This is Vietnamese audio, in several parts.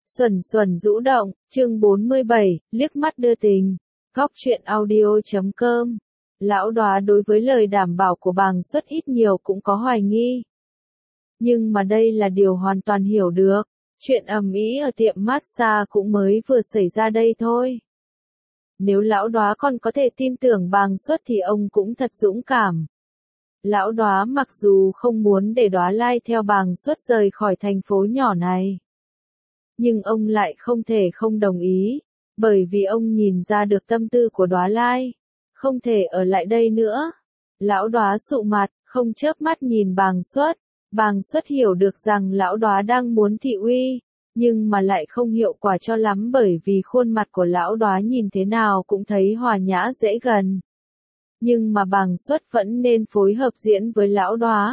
Xuẩn xuẩn rũ động, chương 47, liếc mắt đưa tình. Góc truyện audio.com. Lão Đóa đối với lời đảm bảo của Bàng Xuất ít nhiều cũng có hoài nghi. Nhưng mà đây là điều hoàn toàn hiểu được. Chuyện ầm ĩ ở tiệm massage cũng mới vừa xảy ra đây thôi. Nếu Lão Đóa còn có thể tin tưởng Bàng Xuất thì ông cũng thật dũng cảm. Lão Đóa mặc dù không muốn để Đóa Lai theo Bàng Xuất rời khỏi thành phố nhỏ này, nhưng ông lại không thể không đồng ý, bởi vì ông nhìn ra được tâm tư của Đóa Lai, không thể ở lại đây nữa. Lão Đóa sụ mặt, không chớp mắt nhìn Bàng Xuất. Bàng Xuất hiểu được rằng Lão Đóa đang muốn thị uy, nhưng mà lại không hiệu quả cho lắm bởi vì khuôn mặt của Lão Đóa nhìn thế nào cũng thấy hòa nhã dễ gần. Nhưng mà Bàng Xuất vẫn nên phối hợp diễn với Lão Đóa.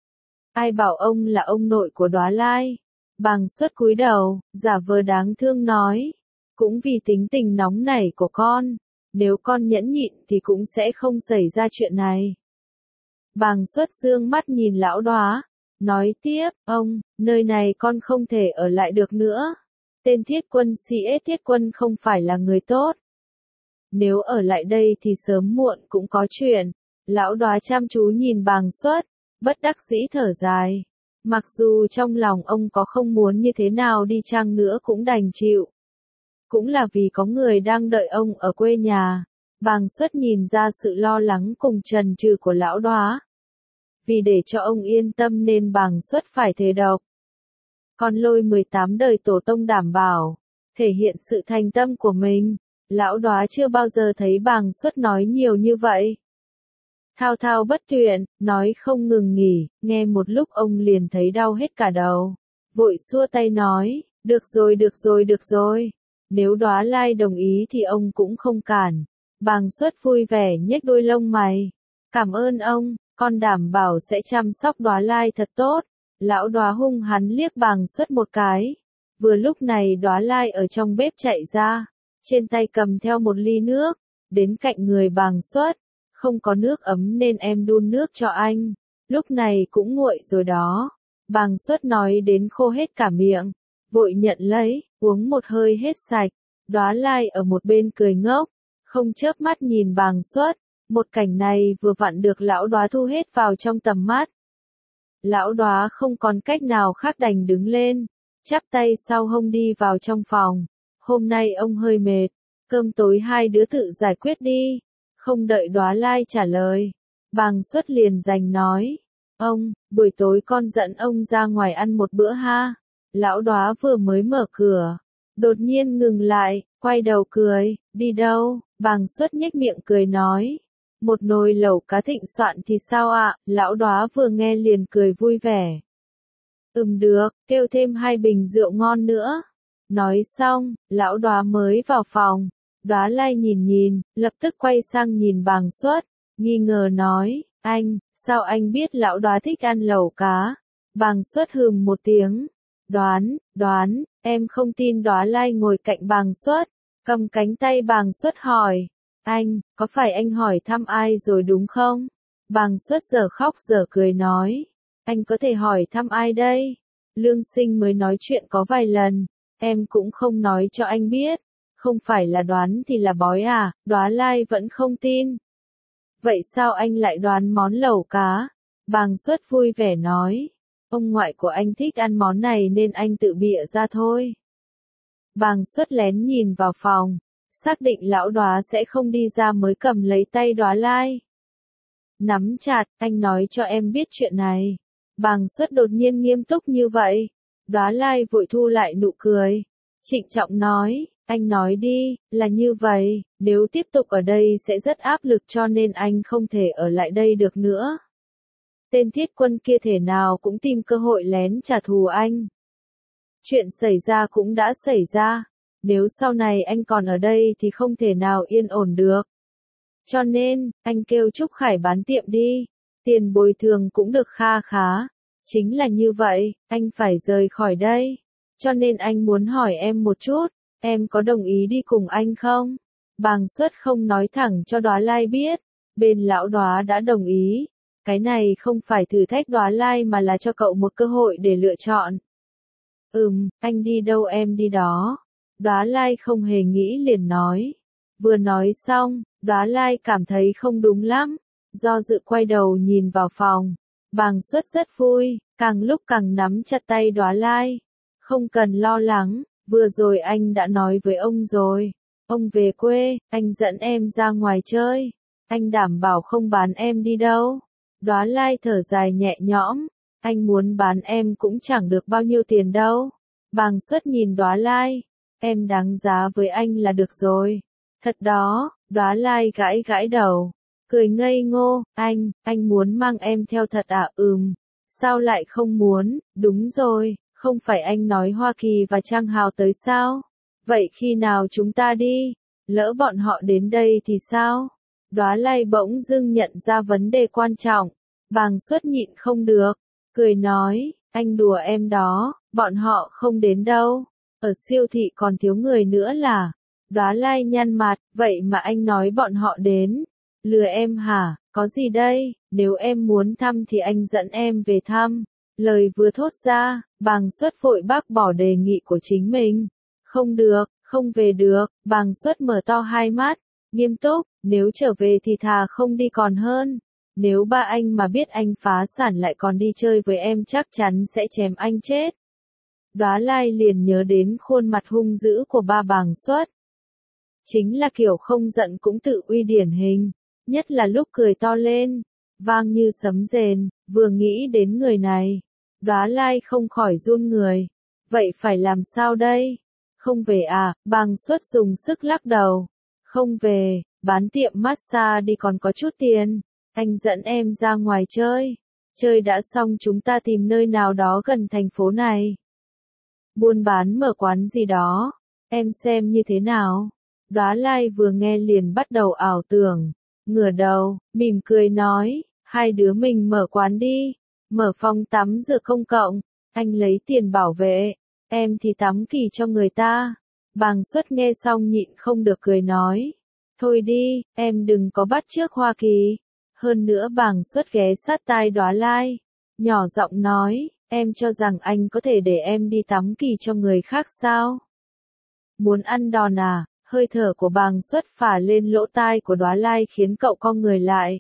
Ai bảo ông là ông nội của Đóa Lai? Bàng Xuất cúi đầu, giả vờ đáng thương nói, cũng vì tính tình nóng nảy của con, nếu con nhẫn nhịn thì cũng sẽ không xảy ra chuyện này. Bàng Xuất dương mắt nhìn Lão Đóa, nói tiếp, ông, nơi này con không thể ở lại được nữa. Tên Thiết Quân CS Thiết Quân không phải là người tốt. Nếu ở lại đây thì sớm muộn cũng có chuyện. Lão Đóa chăm chú nhìn Bàng Xuất, bất đắc dĩ thở dài. Mặc dù trong lòng ông có không muốn như thế nào đi chăng nữa cũng đành chịu. Cũng là vì có người đang đợi ông ở quê nhà. Bàng Xuất nhìn ra sự lo lắng cùng chần chừ của Lão Đóa. Vì để cho ông yên tâm nên Bàng Xuất phải thề độc. Con Lôi 18 đời tổ tông đảm bảo, thể hiện sự thành tâm của mình. Lão Đóa chưa bao giờ thấy Bàng Xuất nói nhiều như vậy. Thao thao bất tuyệt, nói không ngừng nghỉ, nghe một lúc ông liền thấy đau hết cả đầu. Vội xua tay nói, được rồi được rồi được rồi. Nếu Đóa Lai đồng ý thì ông cũng không cản. Bàng Xuất vui vẻ nhếch đôi lông mày. Cảm ơn ông, con đảm bảo sẽ chăm sóc Đóa Lai thật tốt. Lão Đóa hung hắn liếc Bàng Xuất một cái. Vừa lúc này Đóa Lai ở trong bếp chạy ra, trên tay cầm theo một ly nước, đến cạnh người Bàng Xuất. Không có nước ấm nên em đun nước cho anh. Lúc này cũng nguội rồi đó. Bàng Xuất nói đến khô hết cả miệng. Vội nhận lấy, uống một hơi hết sạch. Đóa Lai ở một bên cười ngốc, không chớp mắt nhìn Bàng Xuất. Một cảnh này vừa vặn được Lão Đóa thu hết vào trong tầm mắt. Lão Đóa không còn cách nào khác đành đứng lên, chắp tay sau hông đi vào trong phòng. Hôm nay ông hơi mệt, cơm tối hai đứa tự giải quyết đi. Không đợi Đóa Lai trả lời, Bàng Xuất liền giành nói, ông, buổi tối con dẫn ông ra ngoài ăn một bữa ha. Lão Đóa vừa mới mở cửa, đột nhiên ngừng lại, quay đầu cười, đi đâu? Bàng Xuất nhếch miệng cười nói, một nồi lẩu cá Thịnh soạn thì sao ạ? Lão Đóa vừa nghe liền cười vui vẻ. Được, kêu thêm 2 bình rượu ngon nữa. Nói xong, Lão Đóa mới vào phòng. Đóa Lai nhìn, lập tức quay sang nhìn Bàng Xuất, nghi ngờ nói, anh, sao anh biết Lão Đóa thích ăn lẩu cá? Bàng Xuất hừm một tiếng, đoán, em không tin. Đóa Lai ngồi cạnh Bàng Xuất, cầm cánh tay Bàng Xuất hỏi, anh, có phải anh hỏi thăm ai rồi đúng không? Bàng Xuất giờ khóc giờ cười nói, anh có thể hỏi thăm ai đây? Lương Sinh mới nói chuyện có vài lần, em cũng không nói cho anh biết. Không phải là đoán thì là bói à? Đóa Lai vẫn không tin. Vậy sao anh lại đoán món lẩu cá? Bàng Xuất vui vẻ nói, ông ngoại của anh thích ăn món này nên anh tự bịa ra thôi. Bàng Xuất lén nhìn vào phòng, xác định Lão Đóa sẽ không đi ra mới cầm lấy tay Đóa Lai. Nắm chặt, anh nói cho em biết chuyện này. Bàng Xuất đột nhiên nghiêm túc như vậy. Đóa Lai vội thu lại nụ cười, trịnh trọng nói, anh nói đi, là như vậy, nếu tiếp tục ở đây sẽ rất áp lực cho nên anh không thể ở lại đây được nữa. Tên Thiết Quân kia thể nào cũng tìm cơ hội lén trả thù anh. Chuyện xảy ra cũng đã xảy ra, nếu sau này anh còn ở đây thì không thể nào yên ổn được. Cho nên, anh kêu Trúc Khải bán tiệm đi, tiền bồi thường cũng được kha khá. Chính là như vậy, anh phải rời khỏi đây. Cho nên anh muốn hỏi em một chút. Em có đồng ý đi cùng anh không? Bàng Xuất không nói thẳng cho Đóa Lai biết. Bên Lão Đóa đã đồng ý. Cái này không phải thử thách Đóa Lai mà là cho cậu một cơ hội để lựa chọn. Anh đi đâu em đi đó. Đóa Lai không hề nghĩ liền nói. Vừa nói xong, Đóa Lai cảm thấy không đúng lắm, do dự quay đầu nhìn vào phòng. Bàng Xuất rất vui, càng lúc càng nắm chặt tay Đóa Lai. Không cần lo lắng, vừa rồi anh đã nói với ông rồi. Ông về quê, anh dẫn em ra ngoài chơi. Anh đảm bảo không bán em đi đâu. Đóa Lai thở dài nhẹ nhõm. Anh muốn bán em cũng chẳng được bao nhiêu tiền đâu. Bàng Xuất nhìn Đóa Lai. Em đáng giá với anh là được rồi. Thật đó, Đóa Lai gãi gãi đầu. Cười ngây ngô, anh muốn mang em theo thật à? Sao lại không muốn, đúng rồi, không phải anh nói Hoa Kỳ và Trang Hào tới sao? Vậy khi nào chúng ta đi? Lỡ bọn họ đến đây thì sao? Đóa Lai bỗng dưng nhận ra vấn đề quan trọng. Bàng Xuất nhịn không được, cười nói, anh đùa em đó, bọn họ không đến đâu. Ở siêu thị còn thiếu người nữa là. Đóa Lai nhăn mặt, vậy mà anh nói bọn họ đến. Lừa em hả? Có gì đây, nếu em muốn thăm thì anh dẫn em về thăm. Lời vừa thốt ra, Bàng Xuất vội bác bỏ đề nghị của chính mình. Không được, không về được. Bàng Xuất mở to hai mắt, nghiêm túc, nếu trở về thì thà không đi còn hơn. Nếu ba anh mà biết anh phá sản lại còn đi chơi với em chắc chắn sẽ chém anh chết. Đóa Lai liền nhớ đến khuôn mặt hung dữ của ba Bàng Xuất. Chính là kiểu không giận cũng tự uy điển hình, nhất là lúc cười to lên, vang như sấm rền. Vừa nghĩ đến người này, Đóa Lai không khỏi run người. Vậy phải làm sao đây? Không về à? Bàng Xuất dùng sức lắc đầu. Không về, bán tiệm massage đi còn có chút tiền. Anh dẫn em ra ngoài chơi. Chơi đã xong chúng ta tìm nơi nào đó gần thành phố này. Buôn bán mở quán gì đó. Em xem như thế nào? Đóa Lai vừa nghe liền bắt đầu ảo tưởng. Ngửa đầu, mỉm cười nói, hai đứa mình mở quán đi. Mở phòng tắm rửa công cộng. Anh lấy tiền bảo vệ. Em thì tắm kỳ cho người ta. Bàng Xuất nghe xong nhịn không được cười nói. Thôi đi, em đừng có bắt chước Hoa Kỳ. Hơn nữa Bàng Xuất ghé sát tai Đóa Lai. Nhỏ giọng nói, em cho rằng anh có thể để em đi tắm kỳ cho người khác sao? Muốn ăn đòn à? Hơi thở của Bàng Xuất phả lên lỗ tai của Đóa Lai khiến cậu cong người lại.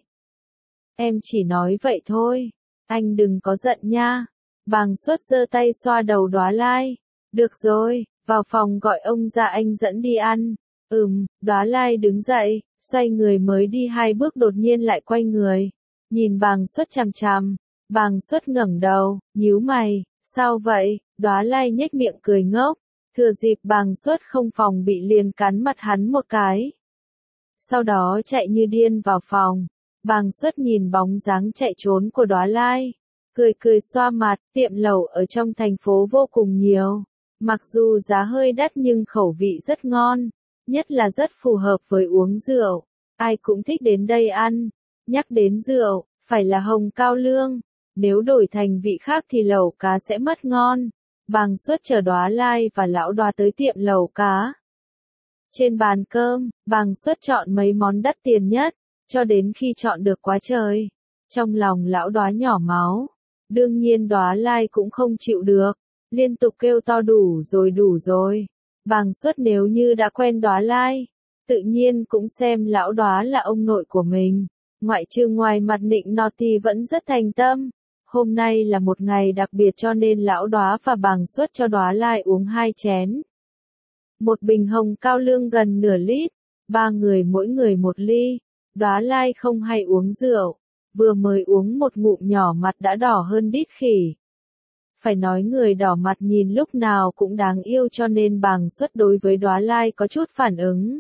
Em chỉ nói vậy thôi. Anh đừng có giận nha. Bàng Xuất giơ tay xoa đầu Đóa Lai. Được rồi, vào phòng gọi ông ra anh dẫn đi ăn. Đóa Lai đứng dậy, xoay người mới đi hai bước đột nhiên lại quay người. Nhìn Bàng Xuất chằm chằm. Bàng Xuất ngẩng đầu, nhíu mày. Sao vậy? Đóa Lai nhếch miệng cười ngốc. Thừa dịp Bàng Xuất không phòng bị liền cắn mặt hắn một cái. Sau đó chạy như điên vào phòng. Bàng Xuất nhìn bóng dáng chạy trốn của Đóa Lai. Cười cười xoa mặt, tiệm lẩu ở trong thành phố vô cùng nhiều. Mặc dù giá hơi đắt nhưng khẩu vị rất ngon. Nhất là rất phù hợp với uống rượu. Ai cũng thích đến đây ăn. Nhắc đến rượu, phải là hồng cao lương. Nếu đổi thành vị khác thì lẩu cá sẽ mất ngon. Bàng Xuất chờ Đóa Lai và lão Đóa tới tiệm lẩu cá. Trên bàn cơm, Bàng Xuất chọn mấy món đắt tiền nhất, cho đến khi chọn được quá trời. Trong lòng lão Đóa nhỏ máu. Đương nhiên Đóa Lai cũng không chịu được, liên tục kêu to đủ rồi đủ rồi. Bàng Xuất nếu như đã quen Đóa Lai, tự nhiên cũng xem lão Đóa là ông nội của mình. Ngoại trừ ngoài mặt nịnh nọt thì vẫn rất thành tâm. Hôm nay là một ngày đặc biệt cho nên lão Đóa và Bàng Xuất cho Đóa Lai uống 2 chén. Một bình hồng cao lương gần nửa lít, 3 người mỗi người 1 ly. Đóa Lai không hay uống rượu, vừa mới uống một ngụm nhỏ mặt đã đỏ hơn đít khỉ. Phải nói người đỏ mặt nhìn lúc nào cũng đáng yêu cho nên Bàng Xuất đối với Đóa Lai có chút phản ứng.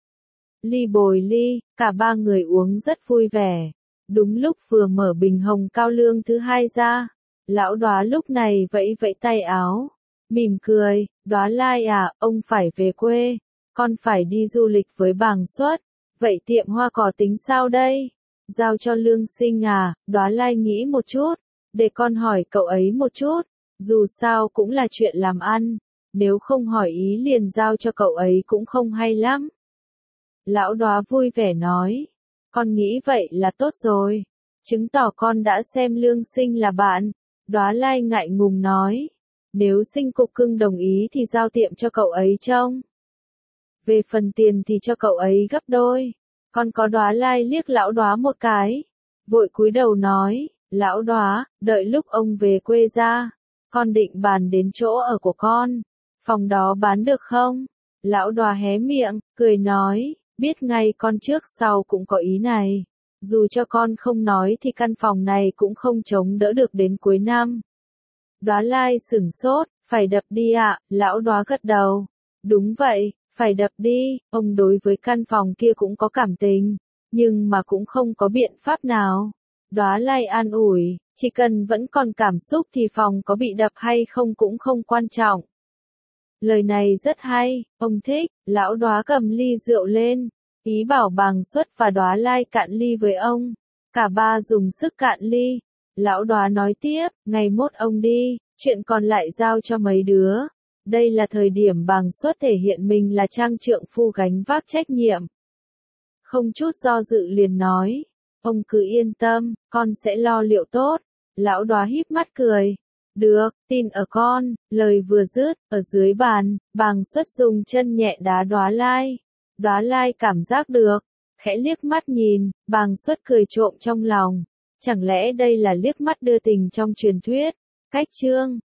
Ly bồi ly, cả 3 người uống rất vui vẻ. Đúng lúc vừa mở bình hồng cao lương thứ 2 ra, lão Đóa lúc này vẫy vẫy tay áo, mỉm cười, Đóa Lai à, ông phải về quê, con phải đi du lịch với Bàng Xuất, vậy tiệm hoa cỏ tính sao đây? Giao cho Lương Sinh à? Đóa Lai nghĩ một chút, để con hỏi cậu ấy một chút, dù sao cũng là chuyện làm ăn, nếu không hỏi ý liền giao cho cậu ấy cũng không hay lắm. Lão Đóa vui vẻ nói. Con nghĩ vậy là tốt rồi. Chứng tỏ con đã xem Lương Sinh là bạn. Đóa Lai ngại ngùng nói. Nếu Sinh Cục Cưng đồng ý thì giao tiệm cho cậu ấy trông. Về phần tiền thì cho cậu ấy gấp đôi. Con có Đóa Lai liếc lão Đóa một cái. Vội cúi đầu nói, lão Đóa, đợi lúc ông về quê ra. Con định bàn đến chỗ ở của con. Phòng đó bán được không? Lão Đóa hé miệng, cười nói, biết ngay con trước sau cũng có ý này. Dù cho con không nói thì căn phòng này cũng không chống đỡ được đến cuối năm. Đóa Lai sửng sốt, phải đập đi ạ, lão Đóa gật đầu. Đúng vậy, phải đập đi, ông đối với căn phòng kia cũng có cảm tình, nhưng mà cũng không có biện pháp nào. Đóa Lai an ủi, chỉ cần vẫn còn cảm xúc thì phòng có bị đập hay không cũng không quan trọng. Lời này rất hay, ông thích, lão Đóa cầm ly rượu lên, ý bảo Bàng Xuất và Đóa Lai cạn ly với ông. Cả ba dùng sức cạn ly. Lão Đóa nói tiếp, ngày mốt ông đi, chuyện còn lại giao cho mấy đứa. Đây là thời điểm Bàng Xuất thể hiện mình là trang trượng phu gánh vác trách nhiệm. Không chút do dự liền nói, ông cứ yên tâm, con sẽ lo liệu tốt. Lão Đóa híp mắt cười. Được, tin ở con, lời vừa dứt, ở dưới bàn, Bàng Xuất dùng chân nhẹ đá Đóa Lai. Đóa Lai cảm giác được, khẽ liếc mắt nhìn, Bàng Xuất cười trộm trong lòng. Chẳng lẽ đây là liếc mắt đưa tình trong truyền thuyết? Cách chương